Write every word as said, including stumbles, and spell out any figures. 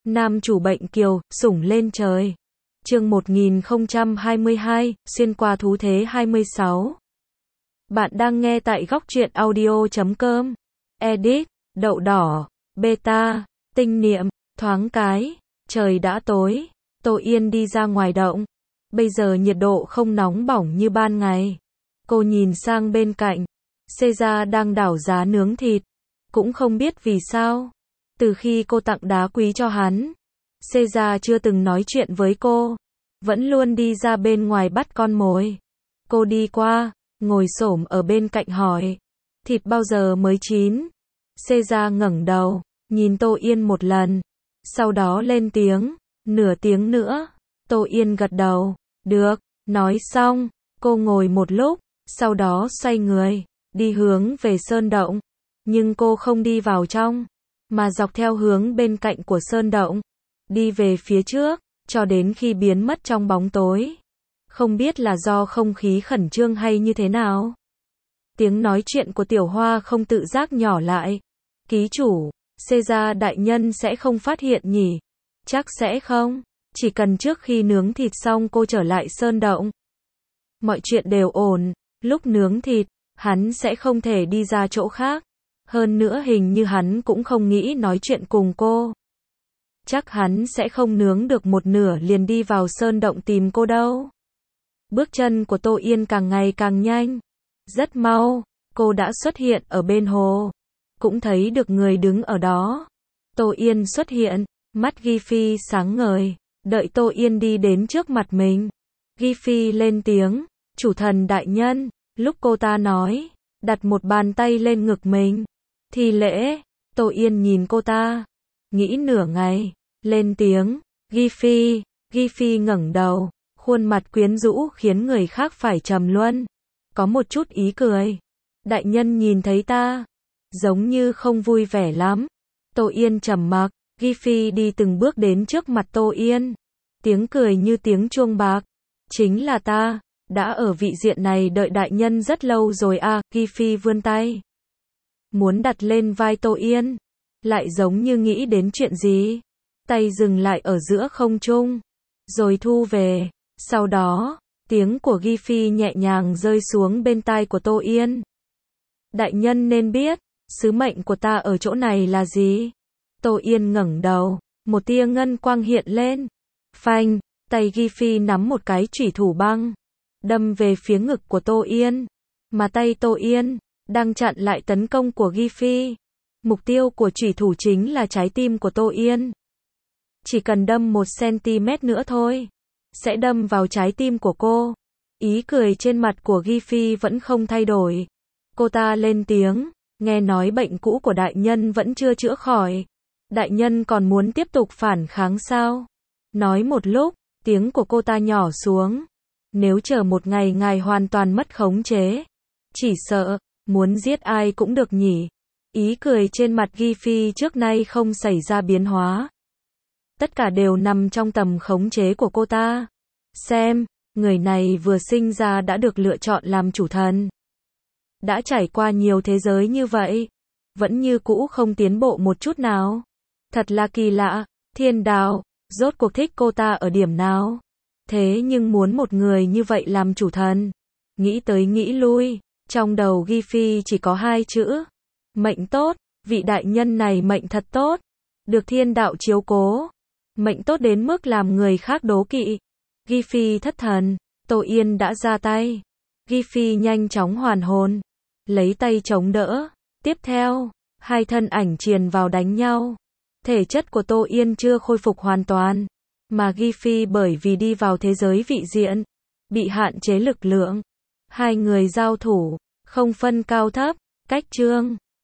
Nam chủ bệnh kiều, sủng lên trời. Chương một nghìn không trăm hai mươi hai, xuyên qua thú thế hai mươi sáu. Bạn đang nghe tại góc truyện audio chấm com. Edit, đậu đỏ, beta, tinh niệm, thoáng cái, trời đã tối, Tô Yên đi ra ngoài động. Bây giờ nhiệt độ không nóng bỏng như ban ngày. Cô nhìn sang bên cạnh, Caesar đang đảo giá nướng thịt. Cũng không biết vì sao, từ khi cô tặng đá quý cho hắn, Caesar chưa từng nói chuyện với cô, vẫn luôn đi ra bên ngoài bắt con mồi. Cô đi qua, ngồi xổm ở bên cạnh hỏi, thịt bao giờ mới chín? Caesar ngẩng đầu, nhìn Tô Yên một lần, sau đó lên tiếng, nửa tiếng nữa. Tô Yên gật đầu, được. Nói xong, cô ngồi một lúc, sau đó xoay người, đi hướng về sơn động. Nhưng cô không đi vào trong, mà dọc theo hướng bên cạnh của sơn động, đi về phía trước, cho đến khi biến mất trong bóng tối. Không biết là do không khí khẩn trương hay như thế nào. Tiếng nói chuyện của Tiểu Hoa không tự giác nhỏ lại. Ký chủ, Caesar đại nhân sẽ không phát hiện nhỉ? Chắc sẽ không. Chỉ cần trước khi nướng thịt xong cô trở lại sơn động, mọi chuyện đều ổn. Lúc nướng thịt, hắn sẽ không thể đi ra chỗ khác. Hơn nữa hình như hắn cũng không nghĩ nói chuyện cùng cô. Chắc hắn sẽ không nướng được một nửa liền đi vào sơn động tìm cô đâu. Bước chân của Tô Yên càng ngày càng nhanh. Rất mau, cô đã xuất hiện ở bên hồ. Cũng thấy được người đứng ở đó. Tô Yên xuất hiện, mắt Ghi Phi sáng ngời. Đợi Tô Yên đi đến trước mặt mình, Ghi Phi lên tiếng, chủ thần đại nhân. Lúc cô ta nói, đặt một bàn tay lên ngực mình. Thi lễ. Tô Yên nhìn cô ta, nghĩ nửa ngày, lên tiếng, Ghi Phi. Ghi Phi ngẩng đầu, khuôn mặt quyến rũ khiến người khác phải trầm luân. Có một chút ý cười. Đại nhân nhìn thấy ta, giống như không vui vẻ lắm. Tô Yên trầm mặc. Ghi Phi đi từng bước đến trước mặt Tô Yên. Tiếng cười như tiếng chuông bạc. Chính là ta, đã ở vị diện này đợi đại nhân rất lâu rồi à. Ghi Phi vươn tay, muốn đặt lên vai Tô Yên. Lại giống như nghĩ đến chuyện gì. Tay dừng lại ở giữa không trung, rồi thu về. Sau đó, tiếng của Ghi Phi nhẹ nhàng rơi xuống bên tai của Tô Yên. Đại nhân nên biết, sứ mệnh của ta ở chỗ này là gì? Tô Yên ngẩng đầu, một tia ngân quang hiện lên. Phanh, tay Ghi Phi nắm một cái chủy thủ băng, đâm về phía ngực của Tô Yên. Mà tay Tô Yên đang chặn lại tấn công của Ghi Phi. Mục tiêu của chủy thủ chính là trái tim của Tô Yên. Chỉ cần đâm một xăng-ti-mét nữa thôi, sẽ đâm vào trái tim của cô. Ý cười trên mặt của Ghi Phi vẫn không thay đổi. Cô ta lên tiếng, nghe nói bệnh cũ của đại nhân vẫn chưa chữa khỏi. Đại nhân còn muốn tiếp tục phản kháng sao? Nói một lúc, tiếng của cô ta nhỏ xuống. Nếu chờ một ngày ngài hoàn toàn mất khống chế, chỉ sợ, muốn giết ai cũng được nhỉ. Ý cười trên mặt Ghi Phi trước nay không xảy ra biến hóa. Tất cả đều nằm trong tầm khống chế của cô ta. Xem, người này vừa sinh ra đã được lựa chọn làm chủ thần. Đã trải qua nhiều thế giới như vậy, vẫn như cũ không tiến bộ một chút nào. Thật là kỳ lạ. Thiên đạo, rốt cuộc thích cô ta ở điểm nào? Thế nhưng muốn một người như vậy làm chủ thần. Nghĩ tới nghĩ lui, trong đầu Ghi Phi chỉ có hai chữ. Mệnh tốt. Vị đại nhân này mệnh thật tốt. Được thiên đạo chiếu cố. Mệnh tốt đến mức làm người khác đố kỵ. Ghi Phi thất thần. Tô Yên đã ra tay. Ghi Phi nhanh chóng hoàn hồn, lấy tay chống đỡ. Tiếp theo, hai thân ảnh triền vào đánh nhau. Thể chất của Tô Yên chưa khôi phục hoàn toàn, mà Ghi Phi bởi vì đi vào thế giới vị diện, bị hạn chế lực lượng. Hai người giao thủ, không phân cao thấp, cách chương.